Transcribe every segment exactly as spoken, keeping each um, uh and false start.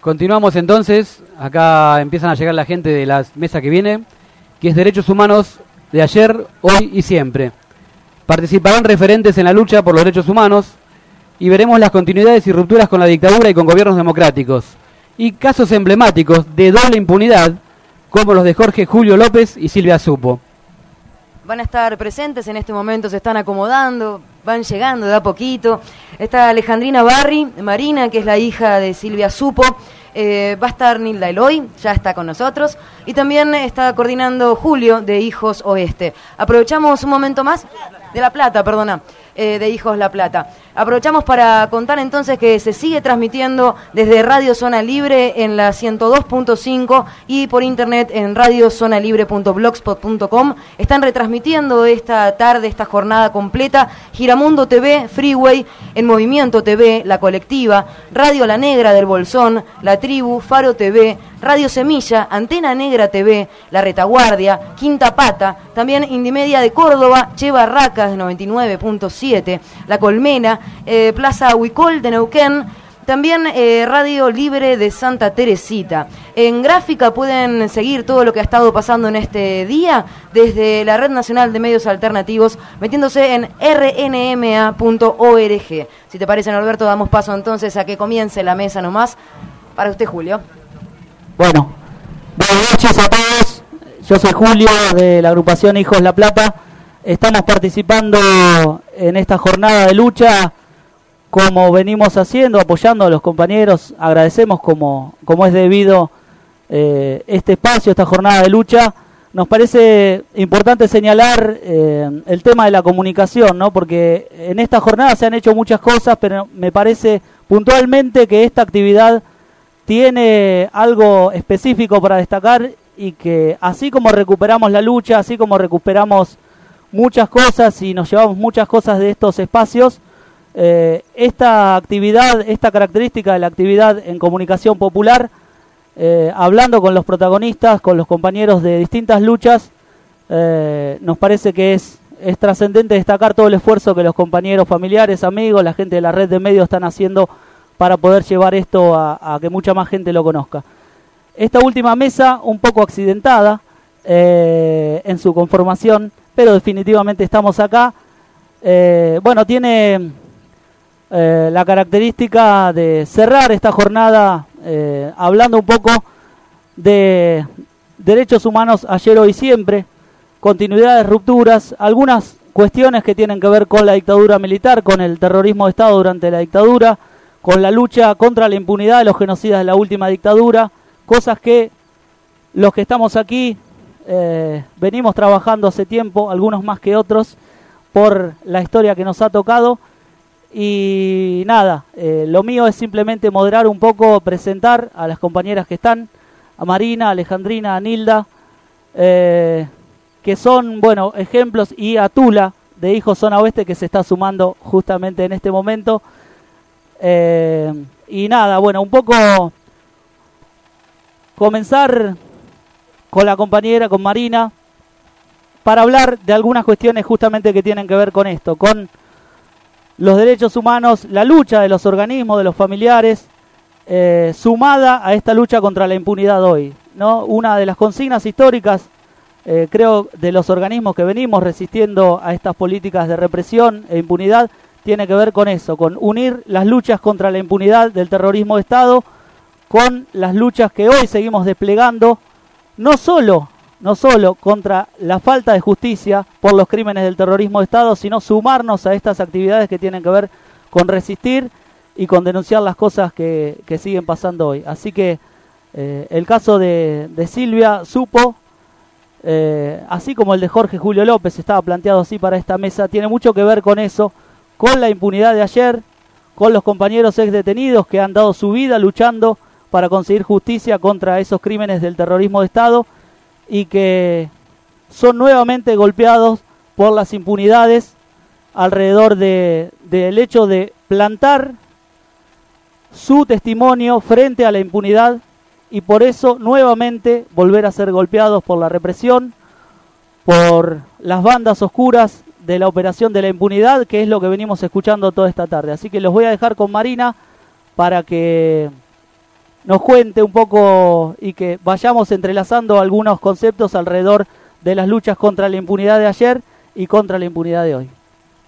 Continuamos entonces, acá empiezan a llegar la gente de la mesa que viene, que es Derechos Humanos de ayer, hoy y siempre. Participarán referentes en la lucha por los derechos humanos y veremos las continuidades y rupturas con la dictadura y con gobiernos democráticos. Y casos emblemáticos de doble impunidad, como los de Jorge Julio López y Silvia Supo. Van a estar presentes, en este momento se están acomodando, van llegando de a poquito. Está Alejandrina Barri, Marina, que es la hija de Silvia Supo. Eh, va a estar Nilda Eloy, ya está con nosotros. Y también está coordinando Julio, de Hijos Oeste. Aprovechamos un momento más, de La Plata, perdona, eh, de Hijos La Plata. Aprovechamos para contar entonces que se sigue transmitiendo desde Radio Zona Libre en la ciento dos punto cinco y por internet en radio zona libre punto blogspot punto com. Están retransmitiendo esta tarde, esta jornada completa, Giramundo T V, Freeway, En Movimiento T V, La Colectiva, Radio La Negra del Bolsón, La Tribu, Faro T V, Radio Semilla, Antena Negra T V, La Retaguardia, Quinta Pata, también Indimedia de Córdoba, Che Barracas de noventa y nueve punto siete, La Colmena, eh, Plaza Huicol de Neuquén, también eh, Radio Libre de Santa Teresita. En gráfica pueden seguir todo lo que ha estado pasando en este día desde la Red Nacional de Medios Alternativos, metiéndose en r n m a punto org. Si te parece, Norberto, damos paso entonces a que comience la mesa nomás. Para usted, Julio. Bueno, buenas noches a todos. Yo soy Julio de la agrupación Hijos La Plata. Estamos participando en esta jornada de lucha como venimos haciendo, apoyando a los compañeros. Agradecemos como, como es debido eh, este espacio, esta jornada de lucha. Nos parece importante señalar eh, el tema de la comunicación, ¿no? Porque en esta jornada se han hecho muchas cosas, pero me parece puntualmente que esta actividad tiene algo específico para destacar y que así como recuperamos la lucha, así como recuperamos muchas cosas y nos llevamos muchas cosas de estos espacios, eh, esta actividad, esta característica de la actividad en comunicación popular, eh, hablando con los protagonistas, con los compañeros de distintas luchas, eh, nos parece que es, es trascendente destacar todo el esfuerzo que los compañeros familiares, amigos, la gente de la red de medios están haciendo para poder llevar esto a, a que mucha más gente lo conozca. Esta última mesa, un poco accidentada eh, en su conformación, pero definitivamente estamos acá. Eh, bueno, tiene eh, la característica de cerrar esta jornada eh, hablando un poco de derechos humanos ayer, hoy, siempre, continuidades, rupturas, algunas cuestiones que tienen que ver con la dictadura militar, con el terrorismo de Estado durante la dictadura, con la lucha contra la impunidad de los genocidas de la última dictadura, cosas que los que estamos aquí eh, venimos trabajando hace tiempo, algunos más que otros, por la historia que nos ha tocado. Y nada, eh, lo mío es simplemente moderar un poco, presentar a las compañeras que están, a Marina, a Alejandrina, a Nilda, eh, que son, bueno, ejemplos, y a Tula, de Hijos Zona Oeste, que se está sumando justamente en este momento. Eh, y nada, bueno, un poco comenzar con la compañera, con Marina, para hablar de algunas cuestiones justamente que tienen que ver con esto, con los derechos humanos, la lucha de los organismos, de los familiares, eh, sumada a esta lucha contra la impunidad hoy, ¿no? Una de las consignas históricas, eh, creo, de los organismos que venimos resistiendo a estas políticas de represión e impunidad, tiene que ver con eso, con unir las luchas contra la impunidad del terrorismo de Estado con las luchas que hoy seguimos desplegando, no solo, no solo contra la falta de justicia por los crímenes del terrorismo de Estado, sino sumarnos a estas actividades que tienen que ver con resistir y con denunciar las cosas que, que siguen pasando hoy. Así que eh, el caso de, de Silvia Supo, eh, así como el de Jorge Julio López, estaba planteado así para esta mesa, tiene mucho que ver con eso, con la impunidad de ayer, con los compañeros ex detenidos que han dado su vida luchando para conseguir justicia contra esos crímenes del terrorismo de Estado y que son nuevamente golpeados por las impunidades alrededor de, del hecho de plantar su testimonio frente a la impunidad y por eso nuevamente volver a ser golpeados por la represión, por las bandas oscuras de la operación de la impunidad, que es lo que venimos escuchando toda esta tarde. Así que los voy a dejar con Marina para que nos cuente un poco y que vayamos entrelazando algunos conceptos alrededor de las luchas contra la impunidad de ayer y contra la impunidad de hoy.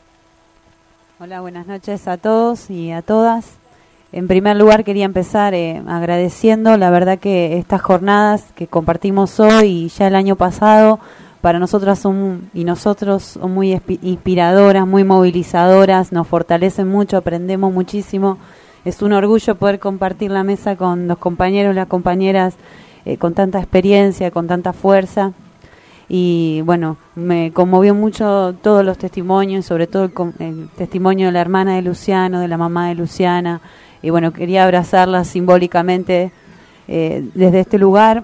Hola, buenas noches a todos y a todas. En primer lugar quería empezar eh, agradeciendo, la verdad que estas jornadas que compartimos hoy y ya el año pasado, para nosotras son, y nosotros son muy inspiradoras, muy movilizadoras, nos fortalecen mucho, aprendemos muchísimo. Es un orgullo poder compartir la mesa con los compañeros, las compañeras eh, con tanta experiencia, con tanta fuerza. Y bueno, me conmovió mucho todos los testimonios, sobre todo el, el testimonio de la hermana de Luciano, de la mamá de Luciana. Y bueno, quería abrazarlas simbólicamente eh, desde este lugar.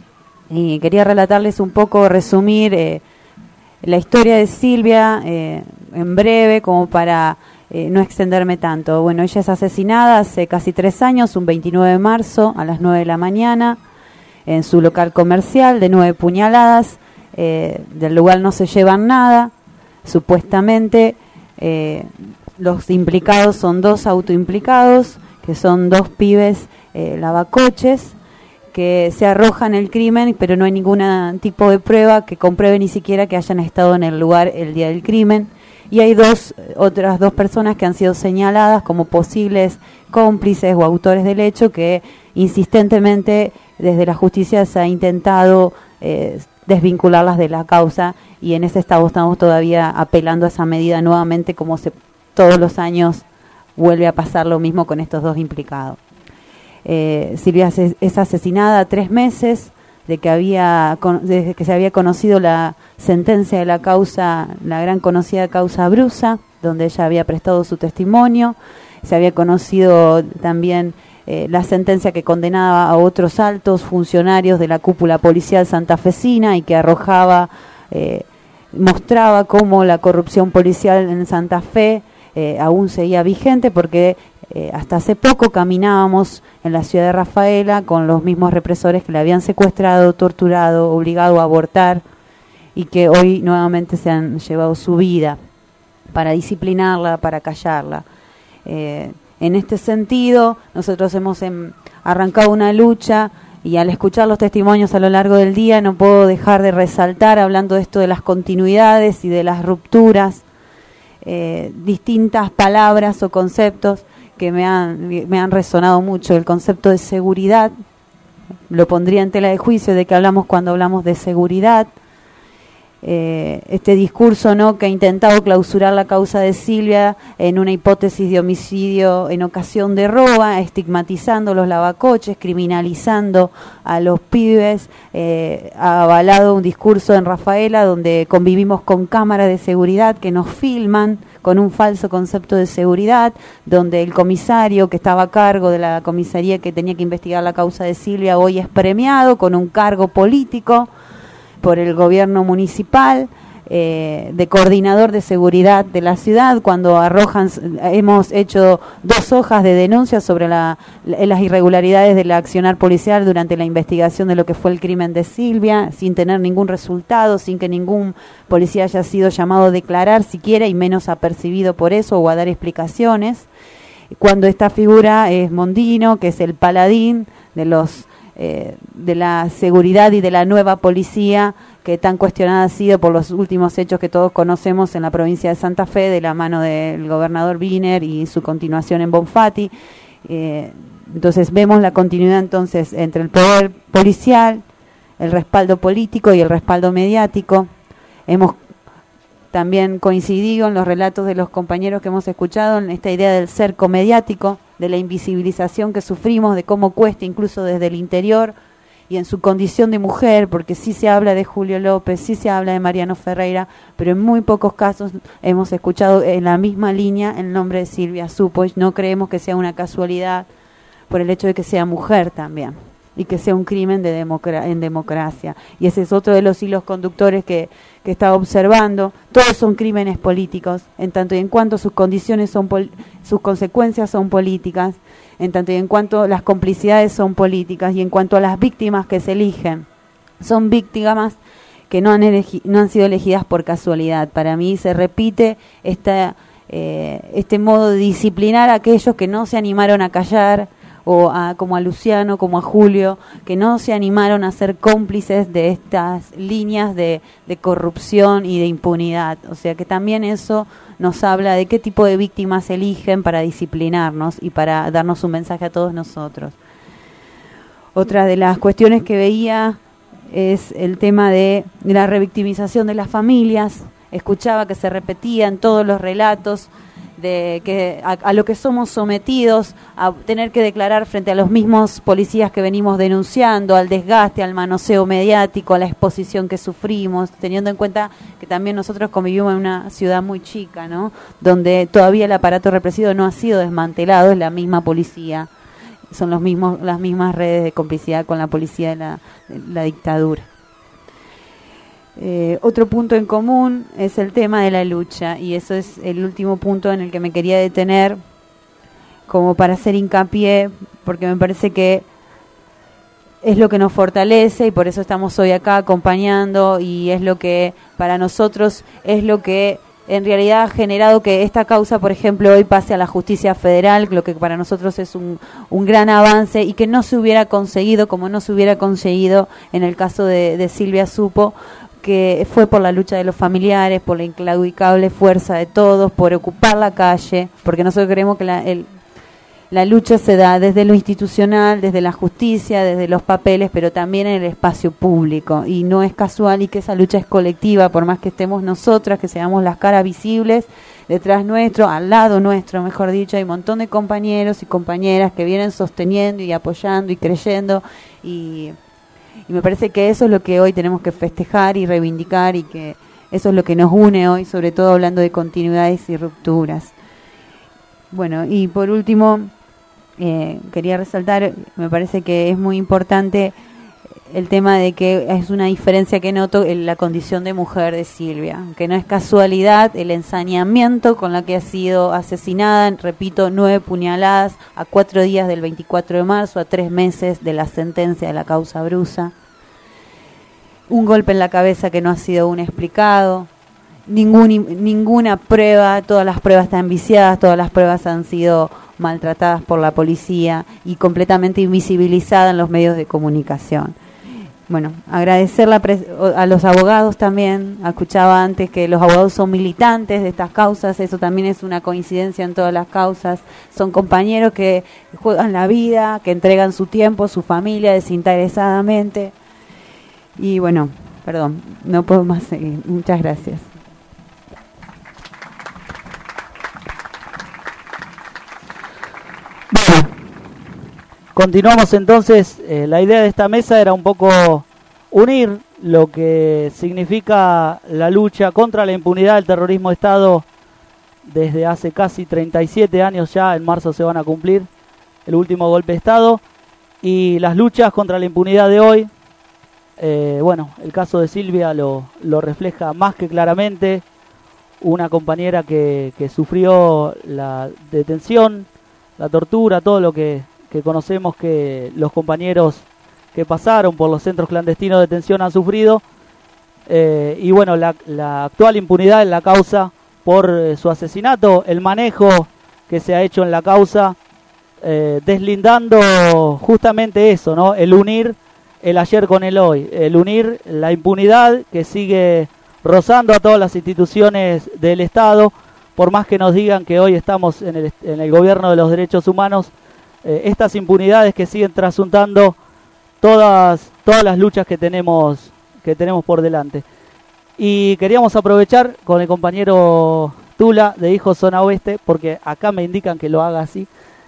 Y quería relatarles un poco, resumir eh, la historia de Silvia eh, en breve, como para eh, no extenderme tanto. Bueno, ella es asesinada hace casi tres años, un veintinueve de marzo, a las nueve de la mañana, en su local comercial, de nueve puñaladas. Eh, del lugar no se llevan nada, supuestamente eh, los implicados son dos autoimplicados, que son dos pibes eh, lavacoches, que se arrojan el crimen, pero no hay ningún tipo de prueba que compruebe ni siquiera que hayan estado en el lugar el día del crimen. Y hay dos otras dos personas que han sido señaladas como posibles cómplices o autores del hecho, que insistentemente desde la justicia se ha intentado eh, desvincularlas de la causa, y en ese estado estamos todavía apelando a esa medida nuevamente, como se, todos los años vuelve a pasar lo mismo con estos dos implicados. Eh, Silvia es asesinada a tres meses de que había desde que se había conocido la sentencia de la causa, la gran conocida causa Brusa, donde ella había prestado su testimonio. Se había conocido también eh, la sentencia que condenaba a otros altos funcionarios de la cúpula policial santafesina y que arrojaba, eh, mostraba cómo la corrupción policial en Santa Fe eh, aún seguía vigente, porque Eh, hasta hace poco caminábamos en la ciudad de Rafaela con los mismos represores que le habían secuestrado, torturado, obligado a abortar, y que hoy nuevamente se han llevado su vida para disciplinarla, para callarla. Eh, en este sentido, nosotros hemos em, arrancado una lucha, y al escuchar los testimonios a lo largo del día no puedo dejar de resaltar, hablando de esto de las continuidades y de las rupturas, eh, distintas palabras o conceptos que me han, me han resonado mucho. El concepto de seguridad, lo pondría en tela de juicio de que hablamos cuando hablamos de seguridad. Eh, este discurso, ¿no?, que ha intentado clausurar la causa de Silvia en una hipótesis de homicidio en ocasión de roba, estigmatizando los lavacoches, criminalizando a los pibes, eh, ha avalado un discurso en Rafaela donde convivimos con cámaras de seguridad que nos filman con un falso concepto de seguridad, donde el comisario que estaba a cargo de la comisaría que tenía que investigar la causa de Silvia hoy es premiado con un cargo político por el gobierno municipal, eh, de coordinador de seguridad de la ciudad, cuando arrojan, hemos hecho dos hojas de denuncia sobre la, las irregularidades del accionar policial durante la investigación de lo que fue el crimen de Silvia, sin tener ningún resultado, sin que ningún policía haya sido llamado a declarar siquiera, y menos apercibido por eso o a dar explicaciones. Cuando esta figura es Mondino, que es el paladín de los Eh, de la seguridad y de la nueva policía, que tan cuestionada ha sido por los últimos hechos que todos conocemos en la provincia de Santa Fe, de la mano del gobernador Wiener y su continuación en Bonfatti. Eh, entonces vemos la continuidad entonces entre el poder policial, el respaldo político y el respaldo mediático. Hemos también coincidido en los relatos de los compañeros que hemos escuchado en esta idea del cerco mediático, de la invisibilización que sufrimos, de cómo cuesta incluso desde el interior y en su condición de mujer, porque sí se habla de Julio López, sí se habla de Mariano Ferreira, pero en muy pocos casos hemos escuchado en la misma línea el nombre de Silvia Supo. No creemos que sea una casualidad por el hecho de que sea mujer también, y que sea un crimen de democra- en democracia. Y ese es otro de los hilos conductores que, que estaba observando. Todos son crímenes políticos, en tanto y en cuanto sus condiciones son pol- sus consecuencias son políticas, en tanto y en cuanto las complicidades son políticas, y en cuanto a las víctimas que se eligen, son víctimas que no han, elegi- no han sido elegidas por casualidad. Para mí se repite esta, eh, este modo de disciplinar a aquellos que no se animaron a callar, o a, como a Luciano, como a Julio, que no se animaron a ser cómplices de estas líneas de, de corrupción y de impunidad. O sea que también eso nos habla de qué tipo de víctimas eligen para disciplinarnos y para darnos un mensaje a todos nosotros. Otra de las cuestiones que veía es el tema de la revictimización de las familias. Escuchaba que se repetía en todos los relatos de que a, a lo que somos sometidos, a tener que declarar frente a los mismos policías que venimos denunciando, al desgaste, al manoseo mediático, a la exposición que sufrimos, teniendo en cuenta que también nosotros convivimos en una ciudad muy chica, ¿no? Donde todavía el aparato represivo no ha sido desmantelado, es la misma policía. Son los mismos, las mismas redes de complicidad con la policía de la, de la dictadura. Eh, otro punto en común es el tema de la lucha, y eso es el último punto en el que me quería detener, como para hacer hincapié, porque me parece que es lo que nos fortalece y por eso estamos hoy acá acompañando, y es lo que para nosotros es lo que en realidad ha generado que esta causa, por ejemplo, hoy pase a la justicia federal, lo que para nosotros es un, un gran avance, y que no se hubiera conseguido, como no se hubiera conseguido en el caso de, de Silvia Supo, que fue por la lucha de los familiares, por la inclaudicable fuerza de todos, por ocupar la calle, porque nosotros creemos que la, el, la lucha se da desde lo institucional, desde la justicia, desde los papeles, pero también en el espacio público, y no es casual, y que esa lucha es colectiva, por más que estemos nosotras, que seamos las caras visibles, detrás nuestro, al lado nuestro, mejor dicho, hay un montón de compañeros y compañeras que vienen sosteniendo y apoyando y creyendo, y... Y me parece que eso es lo que hoy tenemos que festejar y reivindicar, y que eso es lo que nos une hoy, sobre todo hablando de continuidades y rupturas. Bueno, y por último, eh, quería resaltar, me parece que es muy importante el tema de que es una diferencia que noto en la condición de mujer de Silvia, que no es casualidad el ensañamiento con la que ha sido asesinada, repito, nueve puñaladas a cuatro días del veinticuatro de marzo, a tres meses de la sentencia de la causa Brusa, un golpe en la cabeza que no ha sido aún explicado, ningún, ninguna prueba, todas las pruebas están viciadas, todas las pruebas han sido maltratadas por la policía y completamente invisibilizadas en los medios de comunicación. Bueno, agradecer la pres- a los abogados también. Escuchaba antes que los abogados son militantes de estas causas, eso también es una coincidencia en todas las causas. Son compañeros que juegan la vida, que entregan su tiempo, su familia desinteresadamente. Y bueno, perdón, no puedo más seguir. Muchas gracias. Bueno, continuamos entonces. Eh, la idea de esta mesa era un poco unir lo que significa la lucha contra la impunidad del terrorismo de Estado desde hace casi treinta y siete años ya, en marzo se van a cumplir el último golpe de Estado, y las luchas contra la impunidad de hoy. Eh, bueno, el caso de Silvia lo, lo refleja más que claramente, una compañera que, que sufrió la detención, la tortura, todo lo que, que conocemos que los compañeros que pasaron por los centros clandestinos de detención han sufrido, eh, y bueno, la, la actual impunidad en la causa por eh, su asesinato, el manejo que se ha hecho en la causa, eh, deslindando justamente eso, ¿no? El unir el ayer con el hoy, el unir la impunidad que sigue rozando a todas las instituciones del Estado, por más que nos digan que hoy estamos en el, en el gobierno de los derechos humanos, eh, estas impunidades que siguen trasuntando todas todas las luchas que tenemos que tenemos por delante. Y queríamos aprovechar con el compañero Tula de Hijos Zona Oeste, porque acá me indican que lo haga así.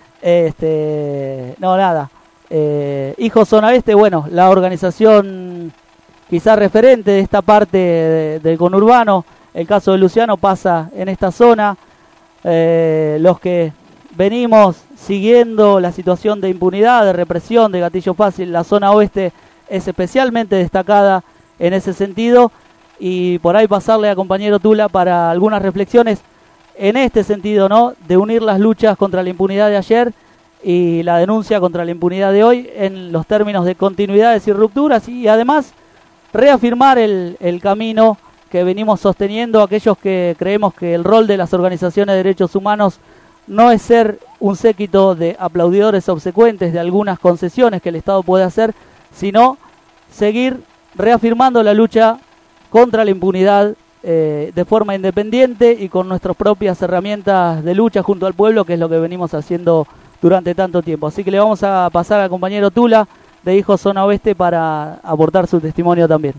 Este, no, nada. Eh, Hijos Zona Oeste, bueno, la organización quizás referente de esta parte de, del conurbano. El caso de Luciano pasa en esta zona. Eh, los que venimos siguiendo la situación de impunidad, de represión, de gatillo fácil, la zona oeste es especialmente destacada en ese sentido, y por ahí pasarle a compañero Tula para algunas reflexiones en este sentido, ¿no? De unir las luchas contra la impunidad de ayer y la denuncia contra la impunidad de hoy en los términos de continuidades y rupturas, y además reafirmar el, el camino que venimos sosteniendo aquellos que creemos que el rol de las organizaciones de derechos humanos no es ser un séquito de aplaudidores obsecuentes de algunas concesiones que el Estado puede hacer, sino seguir reafirmando la lucha contra la impunidad eh, de forma independiente y con nuestras propias herramientas de lucha junto al pueblo, que es lo que venimos haciendo durante tanto tiempo. Así que le vamos a pasar al compañero Tula de Hijos Zona Oeste para aportar su testimonio también.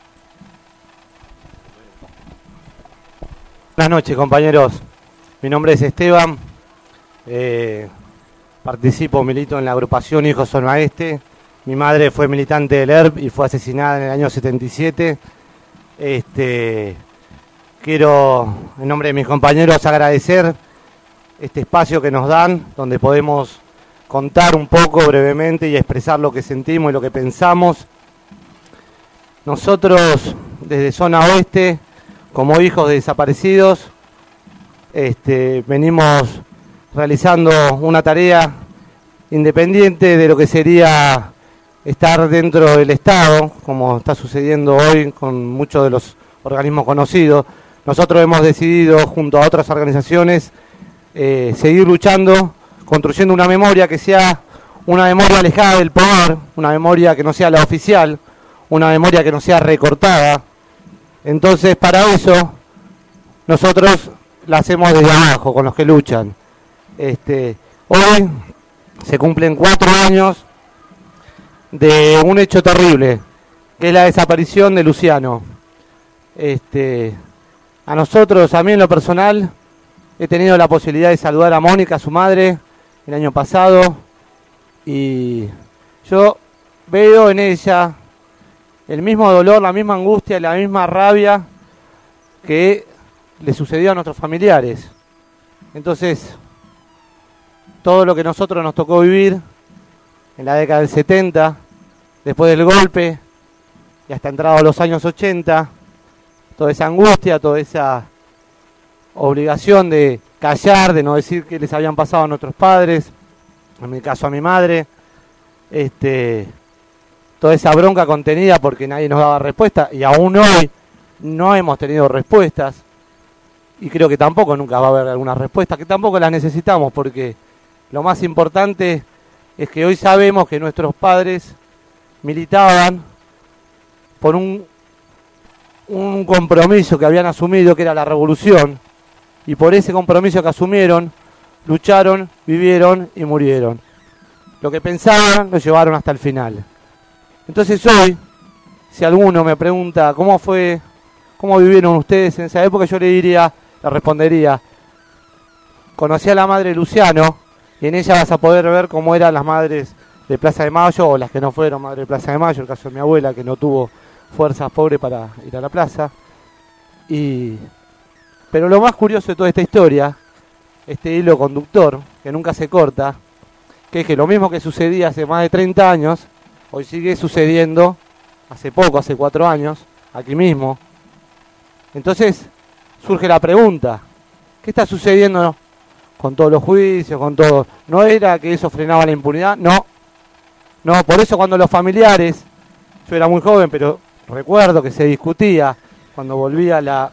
Buenas noches, compañeros. Mi nombre es Esteban. Eh, participo, milito en la agrupación Hijos Zona Oeste. Mi madre fue militante del E R P y fue asesinada en el año setenta y siete. Este, quiero, en nombre de mis compañeros, agradecer este espacio que nos dan, donde podemos contar un poco brevemente y expresar lo que sentimos y lo que pensamos. Nosotros, desde Zona Oeste, como hijos de desaparecidos, este, venimos realizando una tarea independiente de lo que sería estar dentro del Estado, como está sucediendo hoy con muchos de los organismos conocidos. Nosotros hemos decidido, junto a otras organizaciones, eh, seguir luchando, construyendo una memoria que sea una memoria alejada del poder, una memoria que no sea la oficial, una memoria que no sea recortada. Entonces, para eso, nosotros la hacemos desde abajo, con los que luchan. Este, hoy se cumplen cuatro años de un hecho terrible, que es la desaparición de Luciano. Este, a nosotros, a mí en lo personal, he tenido la posibilidad de saludar a Mónica, su madre, el año pasado, y yo veo en ella el mismo dolor, la misma angustia, la misma rabia que le sucedió a nuestros familiares. Entonces, todo lo que nosotros nos tocó vivir en la década del setenta, después del golpe, y hasta entrado a los años ochenta, toda esa angustia, toda esa obligación de callar, de no decir qué les habían pasado a nuestros padres, en mi caso a mi madre, este, toda esa bronca contenida porque nadie nos daba respuesta, y aún hoy no hemos tenido respuestas, y creo que tampoco nunca va a haber alguna respuesta, que tampoco las necesitamos, porque lo más importante es que hoy sabemos que nuestros padres militaban por un, un compromiso que habían asumido, que era la revolución, y por ese compromiso que asumieron, lucharon, vivieron y murieron. Lo que pensaban lo llevaron hasta el final. Entonces hoy, si alguno me pregunta cómo fue, cómo vivieron ustedes en esa época, yo le diría, le respondería, conocí a la madre de Luciano, y en ella vas a poder ver cómo eran las madres de Plaza de Mayo, o las que no fueron madre de Plaza de Mayo, el caso de mi abuela, que no tuvo fuerzas pobres para ir a la plaza. Y pero lo más curioso de toda esta historia, este hilo conductor, que nunca se corta, que es que lo mismo que sucedía hace más de treinta años, hoy sigue sucediendo, hace poco, hace cuatro años, aquí mismo. Entonces surge la pregunta, ¿qué está sucediendo con todos los juicios, con todo? ¿No era que eso frenaba la impunidad? No, no, por eso cuando los familiares, yo era muy joven, pero recuerdo que se discutía cuando volvía la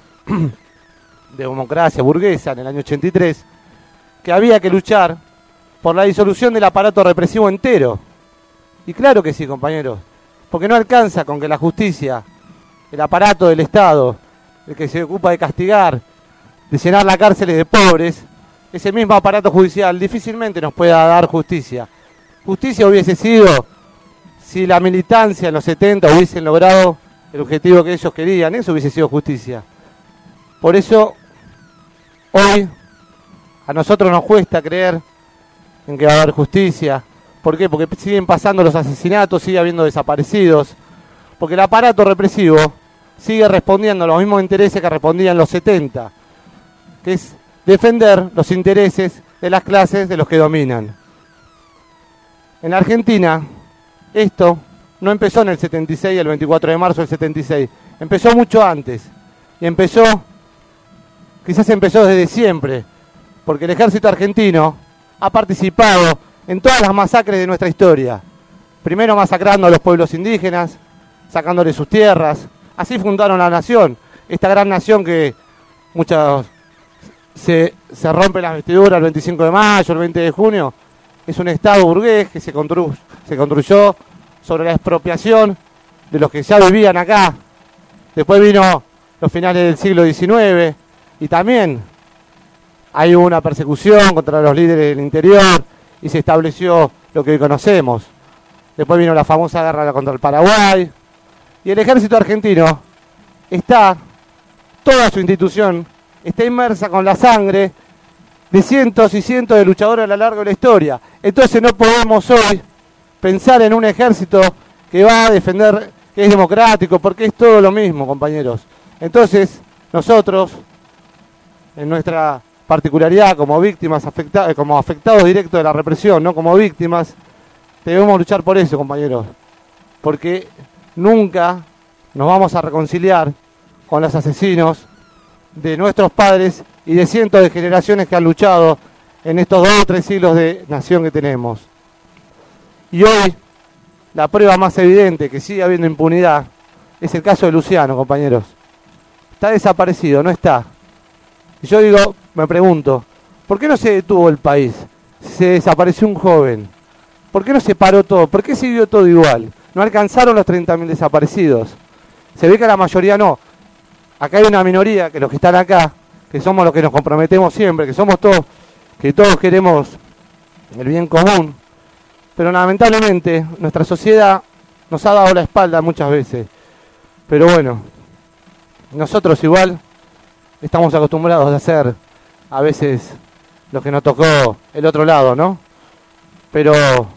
democracia burguesa en el año ochenta y tres, que había que luchar por la disolución del aparato represivo entero. Y claro que sí, compañeros, porque no alcanza con que la justicia, el aparato del Estado, el que se ocupa de castigar, de llenar las cárceles de pobres, ese mismo aparato judicial difícilmente nos pueda dar justicia. Justicia hubiese sido si la militancia en los setenta hubiesen logrado el objetivo que ellos querían, eso hubiese sido justicia. Por eso, hoy, a nosotros nos cuesta creer en que va a haber justicia. ¿Por qué? Porque siguen pasando los asesinatos, sigue habiendo desaparecidos, porque el aparato represivo sigue respondiendo a los mismos intereses que respondían en los setenta, que es defender los intereses de las clases de los que dominan. En la Argentina, esto no empezó en el setenta y seis, el veinticuatro de marzo del setenta y seis, empezó mucho antes, y empezó, quizás empezó desde siempre, porque el ejército argentino ha participado en todas las masacres de nuestra historia, primero masacrando a los pueblos indígenas, sacándoles sus tierras, así fundaron la nación, esta gran nación que muchos se, se rompe las vestiduras el veinticinco de mayo, el veinte de junio. Es un Estado burgués que se, constru, se construyó sobre la expropiación de los que ya vivían acá. Después vino los finales del siglo diecinueve y también hay una persecución contra los líderes del interior y se estableció lo que hoy conocemos. Después vino la famosa guerra contra el Paraguay y el ejército argentino está, toda su institución está inmersa con la sangre de cientos y cientos de luchadores a lo largo de la historia. Entonces no podemos hoy pensar en un ejército que va a defender, que es democrático, porque es todo lo mismo, compañeros. Entonces, nosotros, en nuestra particularidad como víctimas, afecta, como afectados directos de la represión, no como víctimas, debemos luchar por eso, compañeros. Porque nunca nos vamos a reconciliar con los asesinos de nuestros padres y de cientos de generaciones que han luchado en estos dos o tres siglos de nación que tenemos. Y hoy, la prueba más evidente que sigue habiendo impunidad es el caso de Luciano, compañeros. Está desaparecido, no está. Y yo digo, me pregunto, ¿por qué no se detuvo el país? Se desapareció un joven. ¿Por qué no se paró todo? ¿Por qué siguió todo igual? No alcanzaron los treinta mil desaparecidos. Se ve que la mayoría no. Acá hay una minoría, que los que están acá, que somos los que nos comprometemos siempre, que somos todos, que todos queremos el bien común. Pero lamentablemente nuestra sociedad nos ha dado la espalda muchas veces. Pero bueno, nosotros igual estamos acostumbrados a hacer a veces lo que nos tocó el otro lado, ¿no? Pero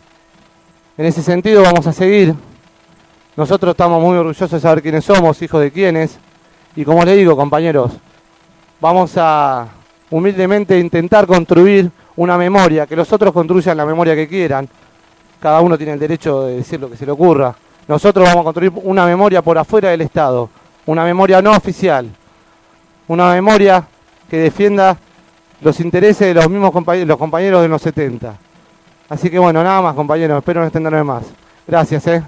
en ese sentido vamos a seguir. Nosotros estamos muy orgullosos de saber quiénes somos, hijos de quiénes. Y como les digo, compañeros, vamos a humildemente intentar construir una memoria, que los otros construyan la memoria que quieran. Cada uno tiene el derecho de decir lo que se le ocurra. Nosotros vamos a construir una memoria por afuera del Estado, una memoria no oficial, una memoria que defienda los intereses de los mismos compañeros, los compañeros de los setenta. Así que bueno, nada más, compañeros, espero no extenderme más. Gracias, eh.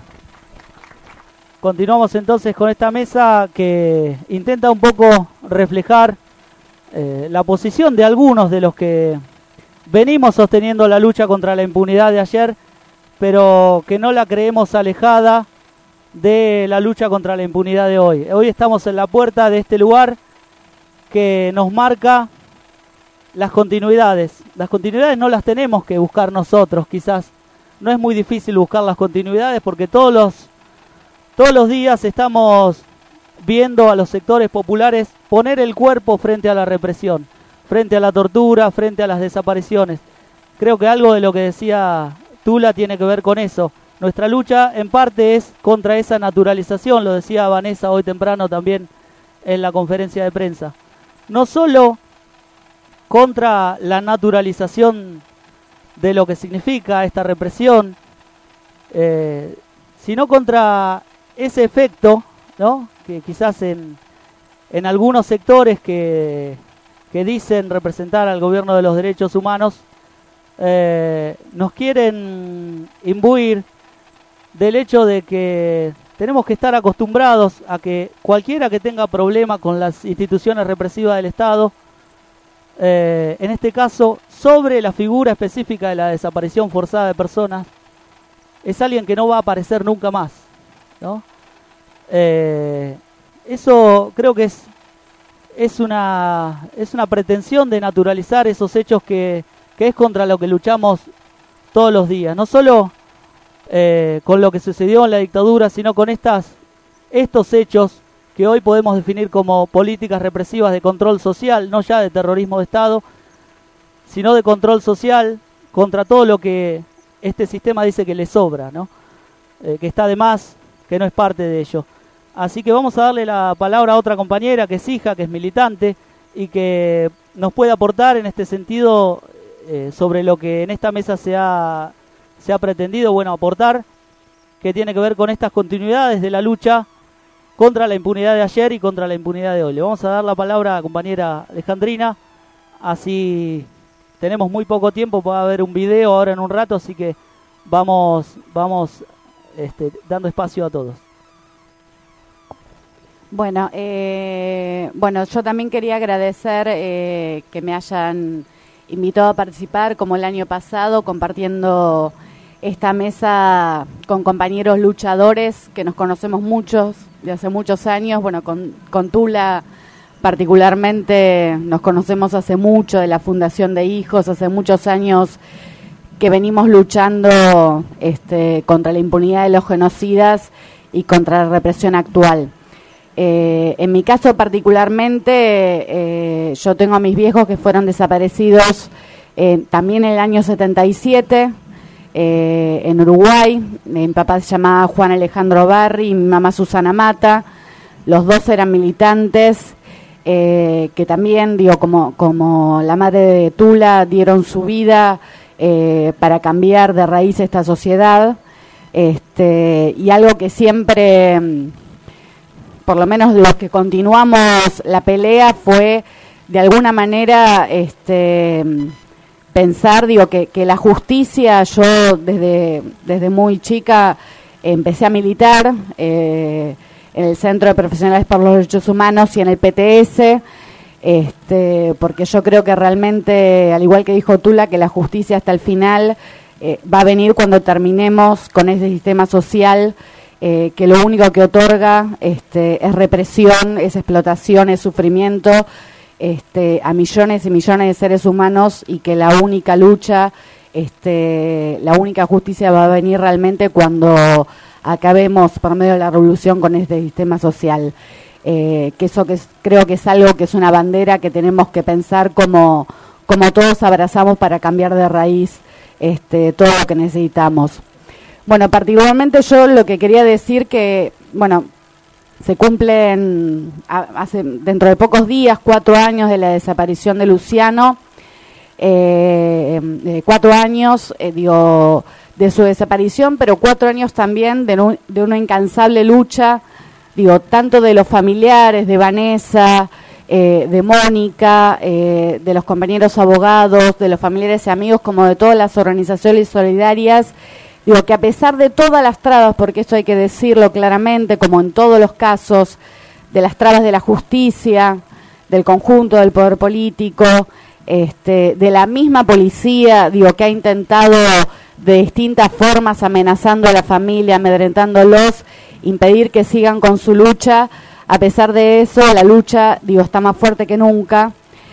Continuamos entonces con esta mesa que intenta un poco reflejar eh, la posición de algunos de los que venimos sosteniendo la lucha contra la impunidad de ayer, pero que no la creemos alejada de la lucha contra la impunidad de hoy. Hoy estamos en la puerta de este lugar que nos marca las continuidades. Las continuidades no las tenemos que buscar nosotros, quizás. No es muy difícil buscar las continuidades porque todos los Todos los días estamos viendo a los sectores populares poner el cuerpo frente a la represión, frente a la tortura, frente a las desapariciones. Creo que algo de lo que decía Tula tiene que ver con eso. Nuestra lucha en parte es contra esa naturalización, lo decía Vanessa hoy temprano también en la conferencia de prensa. No solo contra la naturalización de lo que significa esta represión, eh, sino contra ese efecto, ¿no? Que quizás en, en algunos sectores que, que dicen representar al gobierno de los derechos humanos eh, nos quieren imbuir del hecho de que tenemos que estar acostumbrados a que cualquiera que tenga problema con las instituciones represivas del Estado, eh, en este caso sobre la figura específica de la desaparición forzada de personas, es alguien que no va a aparecer nunca más, ¿no? Eh, eso creo que es es una es una pretensión de naturalizar esos hechos que, que es contra lo que luchamos todos los días, no solo eh, con lo que sucedió en la dictadura, sino con estas estos hechos que hoy podemos definir como políticas represivas de control social, no ya de terrorismo de Estado, sino de control social contra todo lo que este sistema dice que le sobra, ¿no? Eh, que está de más, que no es parte de ello. Así que vamos a darle la palabra a otra compañera que es hija, que es militante y que nos puede aportar en este sentido eh, sobre lo que en esta mesa se ha, se ha pretendido, bueno, aportar, que tiene que ver con estas continuidades de la lucha contra la impunidad de ayer y contra la impunidad de hoy. Le vamos a dar la palabra a la compañera Alejandrina, así tenemos muy poco tiempo, va a haber un video ahora en un rato, así que vamos, vamos este, dando espacio a todos. Bueno, eh, bueno, yo también quería agradecer eh, que me hayan invitado a participar, como el año pasado, compartiendo esta mesa con compañeros luchadores que nos conocemos muchos, de hace muchos años. Bueno, con, con Tula particularmente nos conocemos hace mucho, de la Fundación de Hijos, hace muchos años que venimos luchando este, contra la impunidad de los genocidas y contra la represión actual. Eh, en mi caso particularmente, eh, yo tengo a mis viejos que fueron desaparecidos eh, también en el año setenta y siete, eh, en Uruguay. Mi papá se llamaba Juan Alejandro Barri y mi mamá Susana Mata. Los dos eran militantes eh, que también, digo, como, como la madre de Tula, dieron su vida eh, para cambiar de raíz esta sociedad. Este, y algo que siempre, por lo menos los que continuamos la pelea, fue de alguna manera este, pensar, digo, que, que la justicia, yo desde, desde muy chica empecé a militar eh, en el Centro de Profesionales por los Derechos Humanos y en el P T S, este, porque yo creo que realmente, al igual que dijo Tula, que la justicia hasta el final eh, va a venir cuando terminemos con ese sistema social Eh, que lo único que otorga este, es represión, es explotación, es sufrimiento este, a millones y millones de seres humanos, y que la única lucha, este, la única justicia va a venir realmente cuando acabemos por medio de la revolución con este sistema social. Eh, que eso que es, creo que es algo que es una bandera que tenemos que pensar como, como todos abrazamos para cambiar de raíz este, todo lo que necesitamos. Bueno, particularmente yo lo que quería decir que, bueno, se cumplen hace dentro de pocos días cuatro años de la desaparición de Luciano, eh, eh, cuatro años, eh, digo, de su desaparición, pero cuatro años también de, un, de una incansable lucha, digo, tanto de los familiares, de Vanessa, eh, de Mónica, eh, de los compañeros abogados, de los familiares y amigos, como de todas las organizaciones solidarias. Digo, que a pesar de todas las trabas, porque esto hay que decirlo claramente, como en todos los casos, de las trabas de la justicia, del conjunto del poder político, este, de la misma policía, digo, que ha intentado de distintas formas, amenazando a la familia, amedrentándolos, impedir que sigan con su lucha. A pesar de eso, la lucha, digo, está más fuerte que nunca,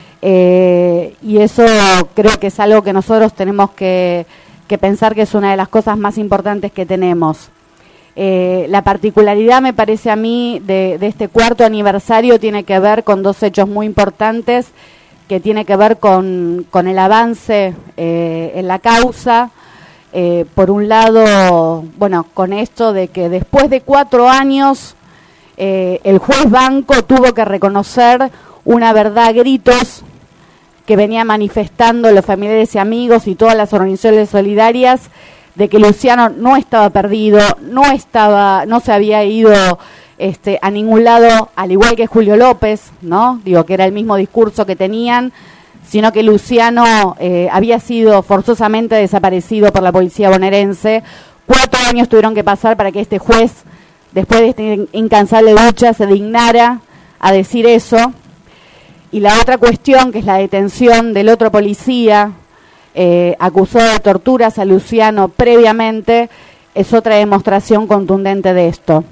eh, y eso creo que es algo que nosotros tenemos que que pensar que es una de las cosas más importantes que tenemos. Eh, la particularidad, me parece a mí, de, de este cuarto aniversario tiene que ver con dos hechos muy importantes, que tiene que ver con, con el avance eh, en la causa. Eh, por un lado, bueno, con esto de que después de cuatro años, eh, el juez Banco tuvo que reconocer una verdad a gritos que venía manifestando los familiares y amigos y todas las organizaciones solidarias, de que Luciano no estaba perdido, no estaba, no se había ido este, a ningún lado, al igual que Julio López, ¿no? Digo, que era el mismo discurso que tenían, sino que Luciano eh, había sido forzosamente desaparecido por la policía bonaerense. Cuatro años tuvieron que pasar para que este juez, después de esta incansable lucha, se dignara a decir eso. Y la otra cuestión, que es la detención del otro policía, eh, acusado de torturas a Luciano previamente, es otra demostración contundente de esto.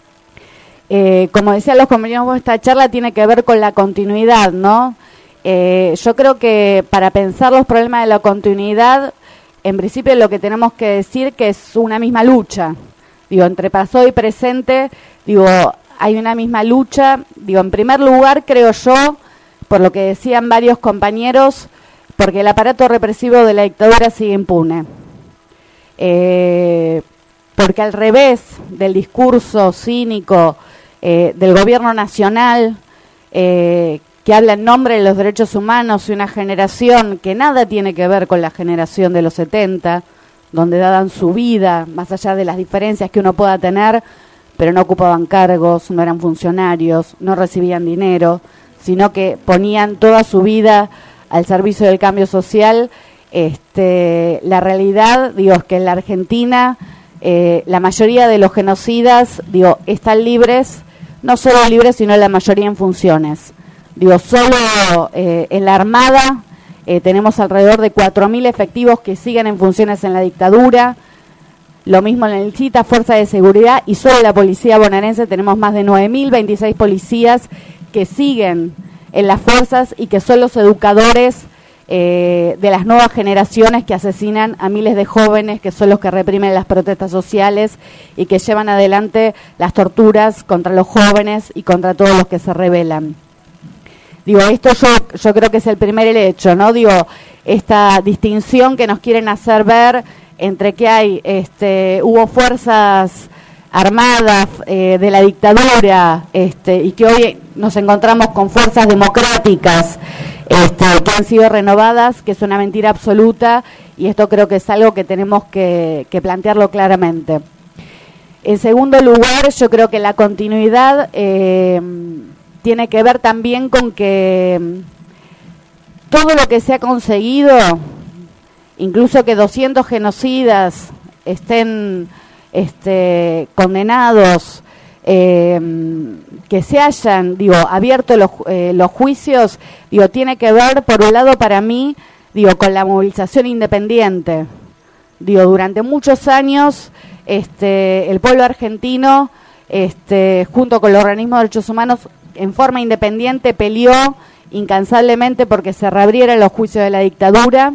Eh, como decían los compañeros, esta charla tiene que ver con la continuidad, ¿no? Eh, yo creo que para pensar los problemas de la continuidad, en principio lo que tenemos que decir que es una misma lucha. Digo, entre pasado y presente, digo, hay una misma lucha. Digo, en primer lugar, creo yo, por lo que decían varios compañeros, porque el aparato represivo de la dictadura sigue impune. Eh, porque al revés del discurso cínico eh, del gobierno nacional, eh, que habla en nombre de los derechos humanos y una generación que nada tiene que ver con la generación de los setenta, donde daban su vida, más allá de las diferencias que uno pueda tener, pero no ocupaban cargos, no eran funcionarios, no recibían dinero, sino que ponían toda su vida al servicio del cambio social. Este, la realidad, digo, es que en la Argentina eh, la mayoría de los genocidas, digo, están libres no solo libres, sino la mayoría en funciones. Digo, solo eh, en la Armada eh, tenemos alrededor de cuatro mil efectivos que siguen en funciones en la dictadura, lo mismo en el CITA, Fuerza de Seguridad, y solo en la Policía Bonaerense tenemos más de nueve mil veintiséis policías que siguen en las fuerzas y que son los educadores eh, de las nuevas generaciones que asesinan a miles de jóvenes, que son los que reprimen las protestas sociales y que llevan adelante las torturas contra los jóvenes y contra todos los que se rebelan. Digo, esto yo, yo creo que es el primer hecho, ¿no? Digo, esta distinción que nos quieren hacer ver entre que hay, este, hubo fuerzas armadas eh, de la dictadura este, y que hoy nos encontramos con fuerzas democráticas este, que han sido renovadas, que es una mentira absoluta, y esto creo que es algo que tenemos que, que plantearlo claramente. En segundo lugar, yo creo que la continuidad eh, tiene que ver también con que todo lo que se ha conseguido, incluso que doscientos genocidas estén este, condenados, eh, que se hayan, digo, abierto los, eh, los juicios, digo, tiene que ver, por un lado, para mí, digo, con la movilización independiente. Digo, durante muchos años, este, el pueblo argentino, este, junto con los organismos de derechos humanos, en forma independiente, peleó incansablemente porque se reabrieran los juicios de la dictadura.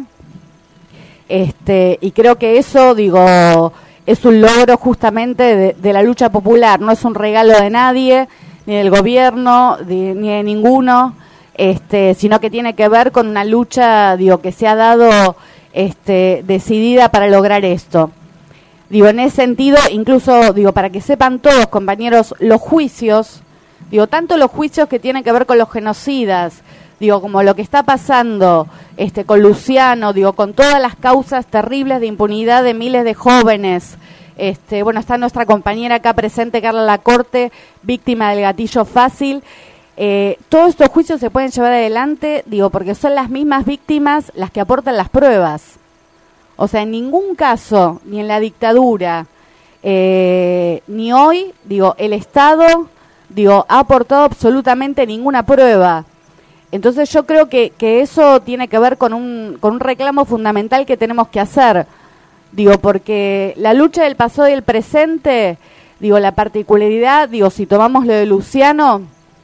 Este, y creo que eso, digo, es un logro justamente de, de la lucha popular, no es un regalo de nadie, ni del gobierno, de, ni de ninguno, este, sino que tiene que ver con una lucha, digo, que se ha dado este, decidida para lograr esto. Digo, en ese sentido, incluso, digo, para que sepan todos, compañeros, los juicios, digo, tanto los juicios que tienen que ver con los genocidas, digo, como lo que está pasando este, con Luciano, digo, con todas las causas terribles de impunidad de miles de jóvenes. Este, bueno, está nuestra compañera acá presente, Carla Lacorte, víctima del gatillo fácil. Eh, todos estos juicios se pueden llevar adelante, digo, porque son las mismas víctimas las que aportan las pruebas. O sea, en ningún caso, ni en la dictadura, eh, ni hoy, digo, el Estado, digo, ha aportado absolutamente ninguna prueba. Entonces yo creo que, que eso tiene que ver con un, con un reclamo fundamental que tenemos que hacer. Digo, porque la lucha del pasado y el presente, digo, la particularidad, digo, si tomamos lo de Luciano,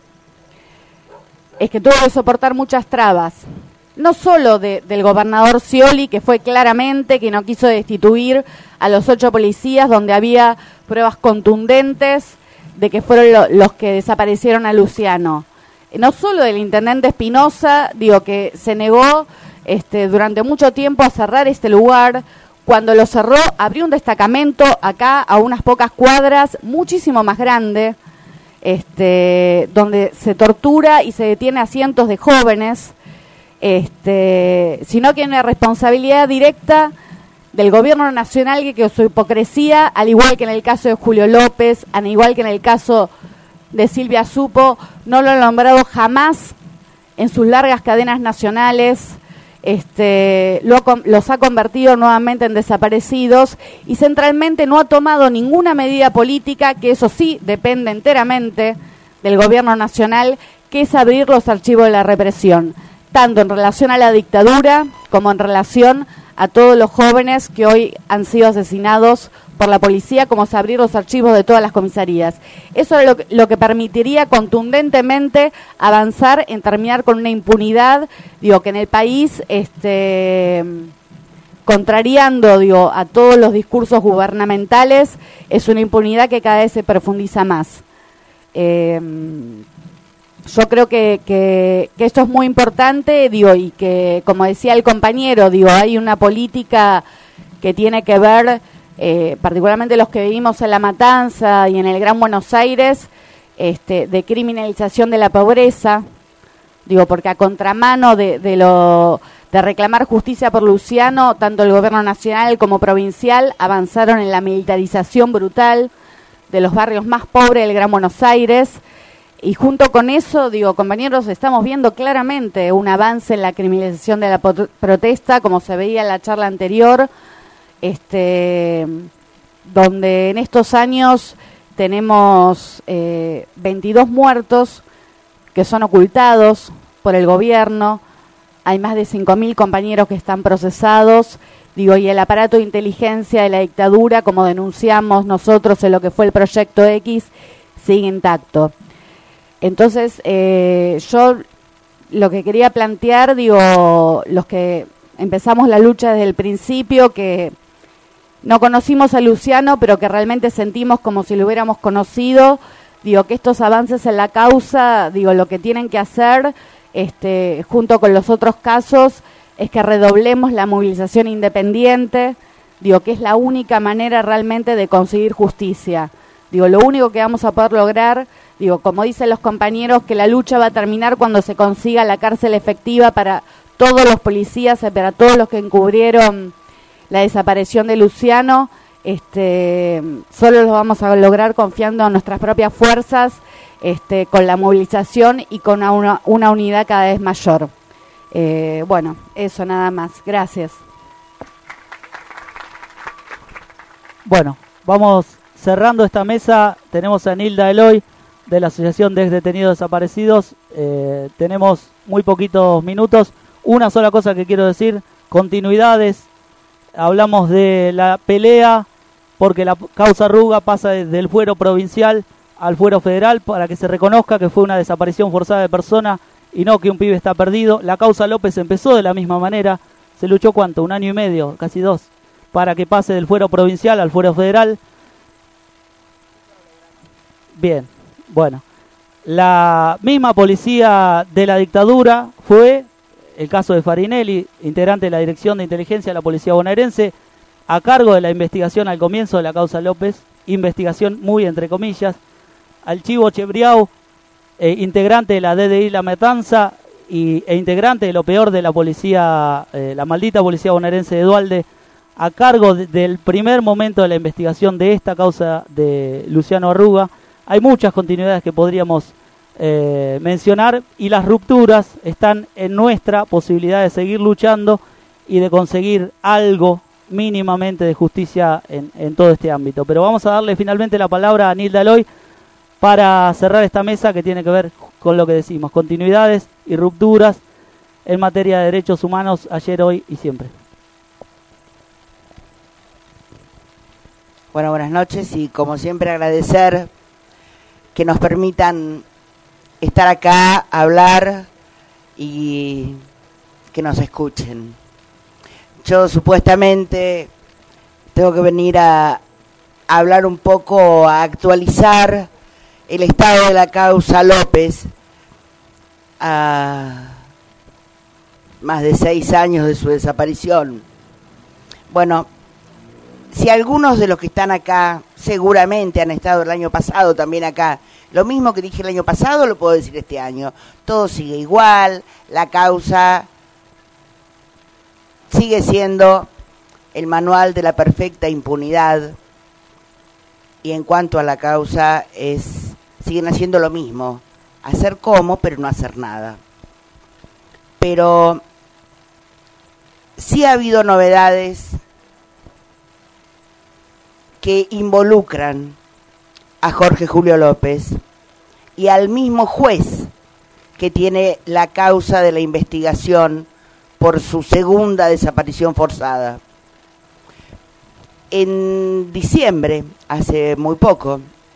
es que tuvo que soportar muchas trabas. No solo de, del gobernador Scioli, que fue claramente que no quiso destituir a los ocho policías, donde había pruebas contundentes de que fueron lo, los que desaparecieron a Luciano. No solo del intendente Espinosa, digo, que se negó este, durante mucho tiempo a cerrar este lugar. Cuando lo cerró, abrió un destacamento acá a unas pocas cuadras, muchísimo más grande, este, donde se tortura y se detiene a cientos de jóvenes, este, sino que hay una responsabilidad directa del gobierno nacional que, que su hipocresía, al igual que en el caso de Julio López, al igual que en el caso de Silvia Supo, no lo han nombrado jamás en sus largas cadenas nacionales, este, lo, los ha convertido nuevamente en desaparecidos y centralmente no ha tomado ninguna medida política, que eso sí depende enteramente del gobierno nacional, que es abrir los archivos de la represión, tanto en relación a la dictadura como en relación a todos los jóvenes que hoy han sido asesinados por la policía, como es abrir los archivos de todas las comisarías. Eso es lo que, lo que permitiría contundentemente avanzar en terminar con una impunidad, digo, que en el país, este, contrariando, digo, a todos los discursos gubernamentales, es una impunidad que cada vez se profundiza más. Eh, Yo creo que, que, que esto es muy importante, digo, y que, como decía el compañero, digo, hay una política que tiene que ver, eh, particularmente los que vivimos en La Matanza y en el Gran Buenos Aires, este, de criminalización de la pobreza, digo, porque a contramano de, de lo de reclamar justicia por Luciano, tanto el gobierno nacional como provincial avanzaron en la militarización brutal de los barrios más pobres del Gran Buenos Aires. Y junto con eso, digo, compañeros, estamos viendo claramente un avance en la criminalización de la protesta, como se veía en la charla anterior, este, donde en estos años, tenemos eh, veintidós muertos que son ocultados por el gobierno, hay más de cinco mil compañeros que están procesados, digo, y el aparato de inteligencia de la dictadura, como denunciamos nosotros en lo que fue el Proyecto X, sigue intacto. Entonces, eh, yo lo que quería plantear, digo, los que empezamos la lucha desde el principio, que no conocimos a Luciano, pero que realmente sentimos como si lo hubiéramos conocido, digo, que estos avances en la causa, digo, lo que tienen que hacer, este, junto con los otros casos, es que redoblemos la movilización independiente, digo, que es la única manera realmente de conseguir justicia. Digo, lo único que vamos a poder lograr, digo, como dicen los compañeros, que la lucha va a terminar cuando se consiga la cárcel efectiva para todos los policías, para todos los que encubrieron la desaparición de Luciano. Este, solo lo vamos a lograr confiando en nuestras propias fuerzas, este, con la movilización y con una, una unidad cada vez mayor. Eh, bueno, eso nada más. Gracias. Bueno, vamos cerrando esta mesa. Tenemos a Nilda Eloy de la Asociación de Ex Detenidos Desaparecidos. Eh, tenemos muy poquitos minutos. Una sola cosa que quiero decir: continuidades. Hablamos de la pelea porque la causa Arruga pasa desde el fuero provincial al fuero federal para que se reconozca que fue una desaparición forzada de persona y no que un pibe está perdido. La causa López empezó de la misma manera. Se luchó, ¿cuánto? Un año y medio, casi dos, para que pase del fuero provincial al fuero federal. Bien, bueno. La misma policía de la dictadura fue, el caso de Farinelli, integrante de la Dirección de Inteligencia de la Policía Bonaerense, a cargo de la investigación al comienzo de la causa López, investigación muy entre comillas, al Chivo Chebriau, eh, integrante de la D D I La Matanza y, e integrante de lo peor de la policía, eh, la maldita policía bonaerense de Dualde, a cargo de, del primer momento de la investigación de esta causa de Luciano Arruga. Hay muchas continuidades que podríamos eh, mencionar, y las rupturas están en nuestra posibilidad de seguir luchando y de conseguir algo mínimamente de justicia en, en todo este ámbito. Pero vamos a darle finalmente la palabra a Nilda Eloy para cerrar esta mesa que tiene que ver con lo que decimos, continuidades y rupturas en materia de derechos humanos ayer, hoy y siempre. Bueno, buenas noches, y como siempre agradecer que nos permitan estar acá, hablar y que nos escuchen. Yo supuestamente tengo que venir a, a hablar un poco, a actualizar el estado de la causa López a más de seis años de su desaparición. Bueno, si algunos de los que están acá seguramente han estado el año pasado también acá, lo mismo que dije el año pasado lo puedo decir este año. Todo sigue igual, la causa sigue siendo el manual de la perfecta impunidad, y en cuanto a la causa es siguen haciendo lo mismo, hacer como, pero no hacer nada. Pero sí ha habido novedades que involucran a Jorge Julio López y al mismo juez que tiene la causa de la investigación por su segunda desaparición forzada. En diciembre, hace muy poco,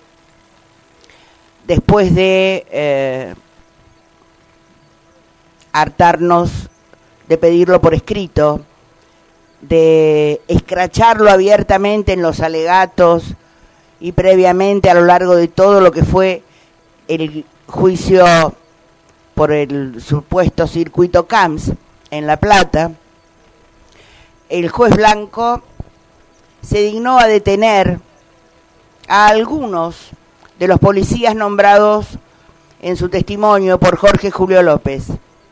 después de eh, hartarnos de pedirlo por escrito, de escracharlo abiertamente en los alegatos y previamente a lo largo de todo lo que fue el juicio por el supuesto circuito Camps en La Plata, el juez Blanco se dignó a detener a algunos de los policías nombrados en su testimonio por Jorge Julio López,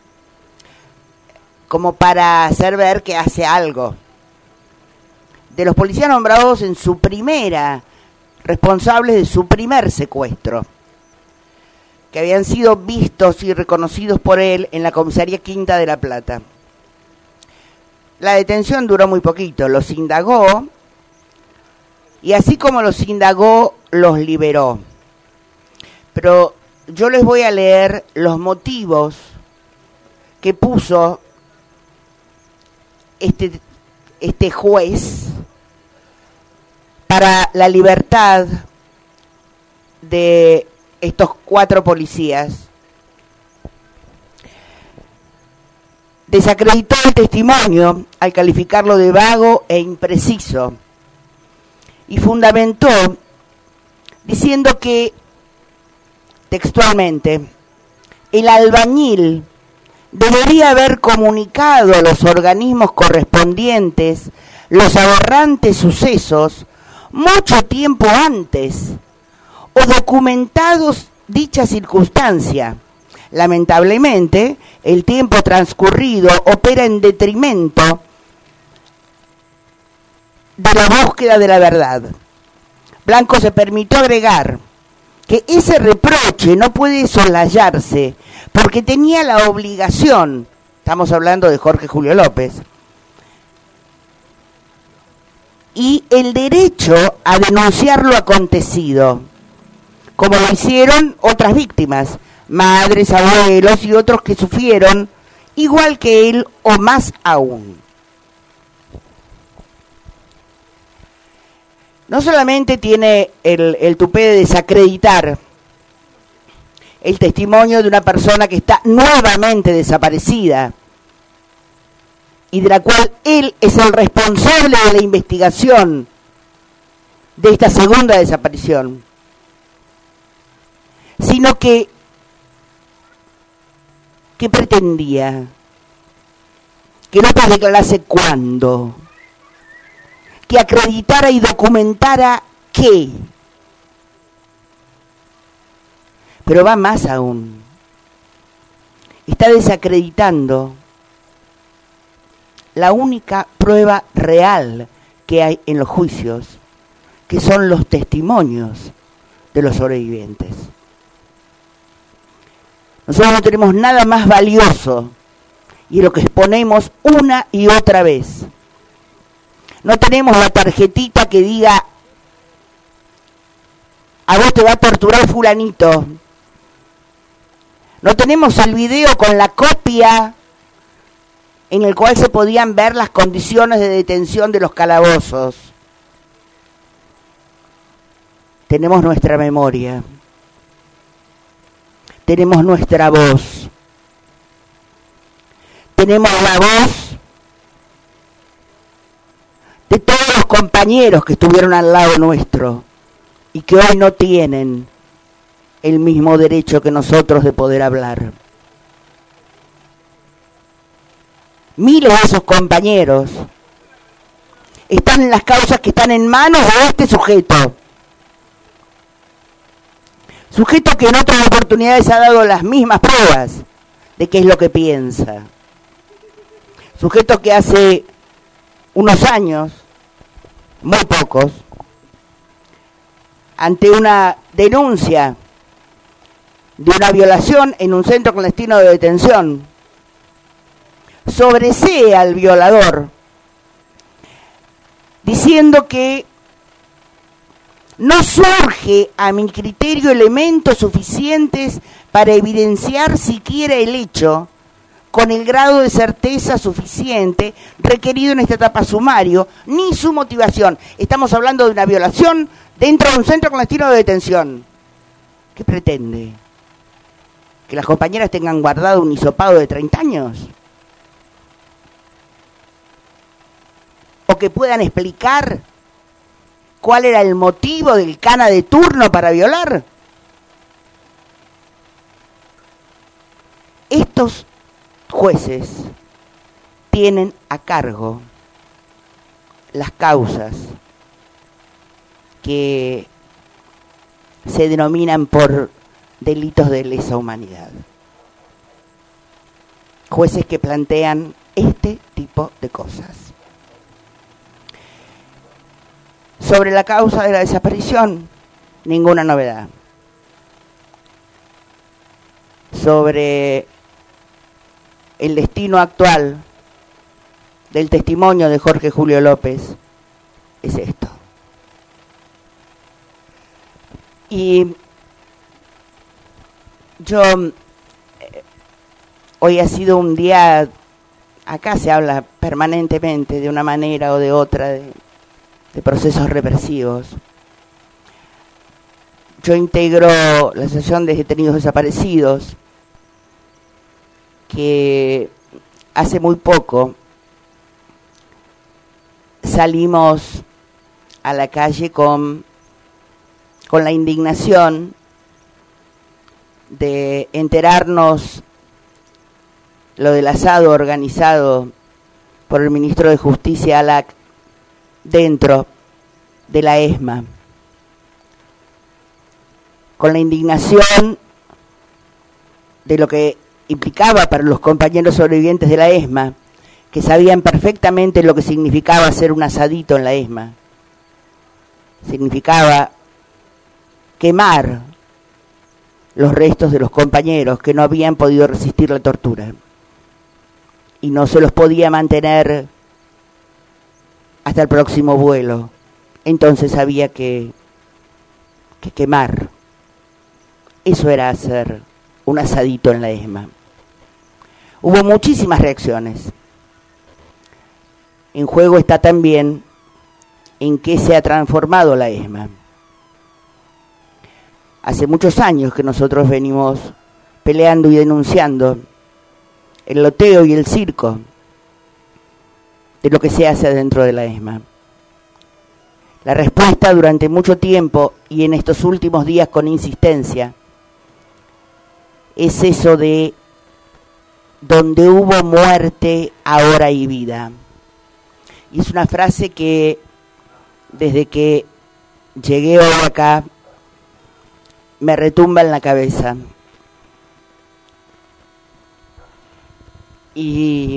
como para hacer ver que hace algo. De los policías nombrados en su primera, responsables de su primer secuestro, que habían sido vistos y reconocidos por él en la comisaría Quinta de La Plata. La detención duró muy poquito, los indagó, y así como los indagó, los liberó. Pero yo les voy a leer los motivos que puso este, este juez para la libertad de estos cuatro policías. Desacreditó el testimonio al calificarlo de vago e impreciso y fundamentó diciendo que, textualmente, el albañil debería haber comunicado a los organismos correspondientes los aberrantes sucesos mucho tiempo antes o documentados dicha circunstancia. Lamentablemente, el tiempo transcurrido opera en detrimento de la búsqueda de la verdad. Blanco se permitió agregar que ese reproche no puede soslayarse porque tenía la obligación, estamos hablando de Jorge Julio López, y el derecho a denunciar lo acontecido, como lo hicieron otras víctimas, madres, abuelos y otros que sufrieron igual que él o más aún. No solamente tiene el, el tupé de desacreditar el testimonio de una persona que está nuevamente desaparecida y de la cual él es el responsable de la investigación de esta segunda desaparición, sino que ¿qué pretendía? Que López declarase cuándo, que acreditara y documentara qué. Pero va más aún. Está desacreditando la única prueba real que hay en los juicios, que son los testimonios de los sobrevivientes. Nosotros no tenemos nada más valioso y lo que exponemos una y otra vez. No tenemos la tarjetita que diga, a vos te va a torturar fulanito. No tenemos el video con la copia en el cual se podían ver las condiciones de detención de los calabozos. Tenemos nuestra memoria. Tenemos nuestra voz. Tenemos la voz de todos los compañeros que estuvieron al lado nuestro y que hoy no tienen el mismo derecho que nosotros de poder hablar. Miles de esos compañeros están en las causas que están en manos de este sujeto. Sujeto que en otras oportunidades ha dado las mismas pruebas de qué es lo que piensa. Sujeto que hace unos años, muy pocos, ante una denuncia de una violación en un centro clandestino de detención, sobresee al violador, diciendo que no surge a mi criterio elementos suficientes para evidenciar siquiera el hecho con el grado de certeza suficiente requerido en esta etapa sumario, ni su motivación. Estamos hablando de una violación dentro de un centro clandestino de detención. ¿Qué pretende? ¿Que las compañeras tengan guardado un hisopado de treinta años? ¿O que puedan explicar cuál era el motivo del cana de turno para violar? Estos jueces tienen a cargo las causas que se denominan por delitos de lesa humanidad. Jueces que plantean este tipo de cosas. Sobre la causa de la desaparición, ninguna novedad. Sobre el destino actual del testimonio de Jorge Julio López, es esto. Y yo, eh, hoy ha sido un día, acá se habla permanentemente de una manera o de otra de, de procesos represivos. Yo integro la Asociación de Detenidos Desaparecidos, que hace muy poco salimos a la calle con, con la indignación de enterarnos lo del asado organizado por el ministro de Justicia, Alac, dentro de la ESMA. Con la indignación de lo que implicaba para los compañeros sobrevivientes de la ESMA, que sabían perfectamente lo que significaba hacer un asadito en la ESMA. Significaba quemar los restos de los compañeros que no habían podido resistir la tortura y no se los podía mantener hasta el próximo vuelo. Entonces había que, que quemar. Eso era hacer un asadito en la ESMA. Hubo muchísimas reacciones. En juego está también en qué se ha transformado la ESMA. Hace muchos años que nosotros venimos peleando y denunciando el loteo y el circo de lo que se hace dentro de la ESMA. La respuesta durante mucho tiempo y en estos últimos días con insistencia es eso de donde hubo muerte, ahora hay vida. Y es una frase que desde que llegué hoy acá me retumba en la cabeza. Y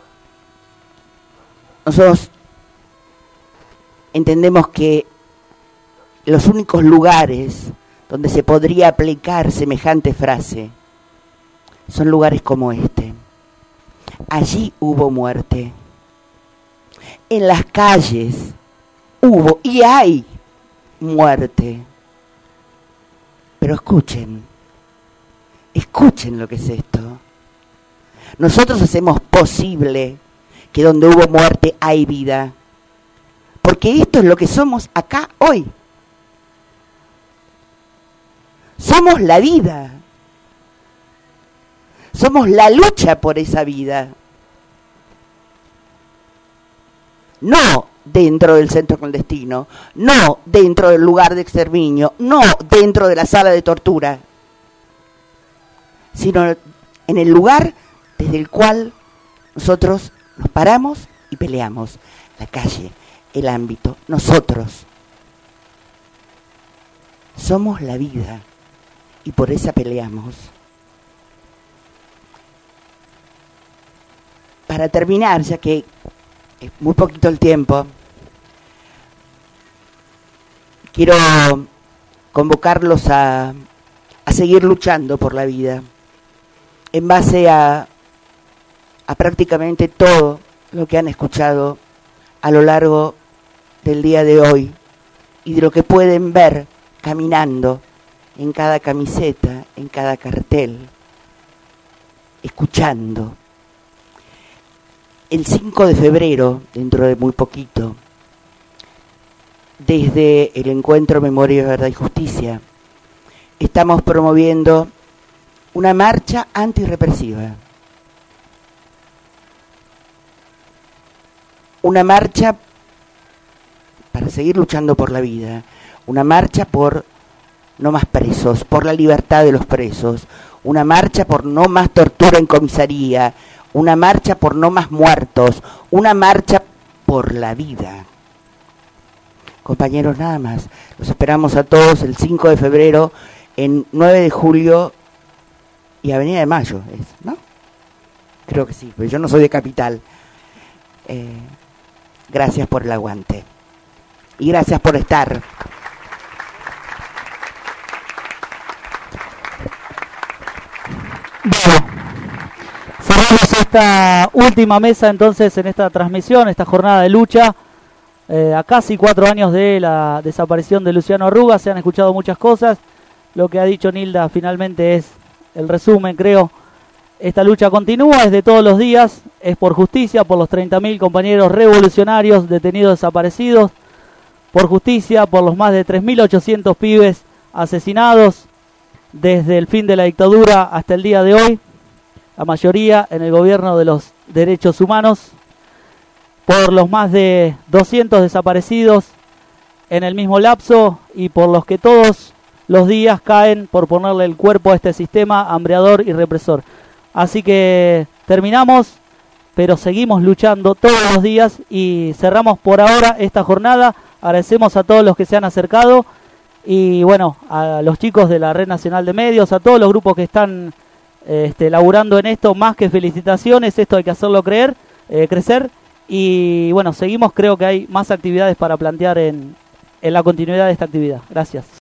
nosotros entendemos que los únicos lugares donde se podría aplicar semejante frase son lugares como este. Allí hubo muerte. En las calles hubo y hay muerte. Pero escuchen, escuchen lo que es esto. Nosotros hacemos posible que donde hubo muerte hay vida. Porque esto es lo que somos acá hoy. Somos la vida. Somos la lucha por esa vida. No dentro del centro clandestino, no dentro del lugar de exterminio, no dentro de la sala de tortura, sino en el lugar desde el cual nosotros nos paramos y peleamos. La calle, el ámbito, nosotros. Somos la vida y por esa peleamos. Para terminar, ya que es muy poquito el tiempo, quiero convocarlos a, a seguir luchando por la vida en base a, a prácticamente todo lo que han escuchado a lo largo del día de hoy y de lo que pueden ver caminando en cada camiseta, en cada cartel, escuchando. El cinco de febrero, dentro de muy poquito, desde el Encuentro Memoria, Verdad y Justicia, estamos promoviendo una marcha antirrepresiva. Una marcha para seguir luchando por la vida. Una marcha por no más presos, por la libertad de los presos. Una marcha por no más tortura en comisaría. Una marcha por no más muertos, una marcha por la vida. Compañeros, nada más. Los esperamos a todos el cinco de febrero en nueve de julio y Avenida de Mayo, ¿es, no? Creo que sí, pero yo no soy de Capital. Eh, gracias por el aguante. Y gracias por estar. Bueno, cerramos esta última mesa entonces en esta transmisión, esta jornada de lucha, eh, a casi cuatro años de la desaparición de Luciano Arruga. Se han escuchado muchas cosas. Lo que ha dicho Nilda finalmente es el resumen, creo. Esta lucha continúa, es de todos los días, es por justicia, por los treinta mil compañeros revolucionarios detenidos desaparecidos, por justicia, por los más de tres mil ochocientos pibes asesinados desde el fin de la dictadura hasta el día de hoy, la mayoría en el gobierno de los derechos humanos, por los más de doscientos desaparecidos en el mismo lapso y por los que todos los días caen por ponerle el cuerpo a este sistema hambreador y represor. Así que terminamos, pero seguimos luchando todos los días y cerramos por ahora esta jornada. Agradecemos a todos los que se han acercado y bueno, a los chicos de la Red Nacional de Medios, a todos los grupos que están este, laburando en esto, más que felicitaciones, esto hay que hacerlo creer, eh, crecer y bueno, seguimos, creo que hay más actividades para plantear en, en la continuidad de esta actividad. Gracias.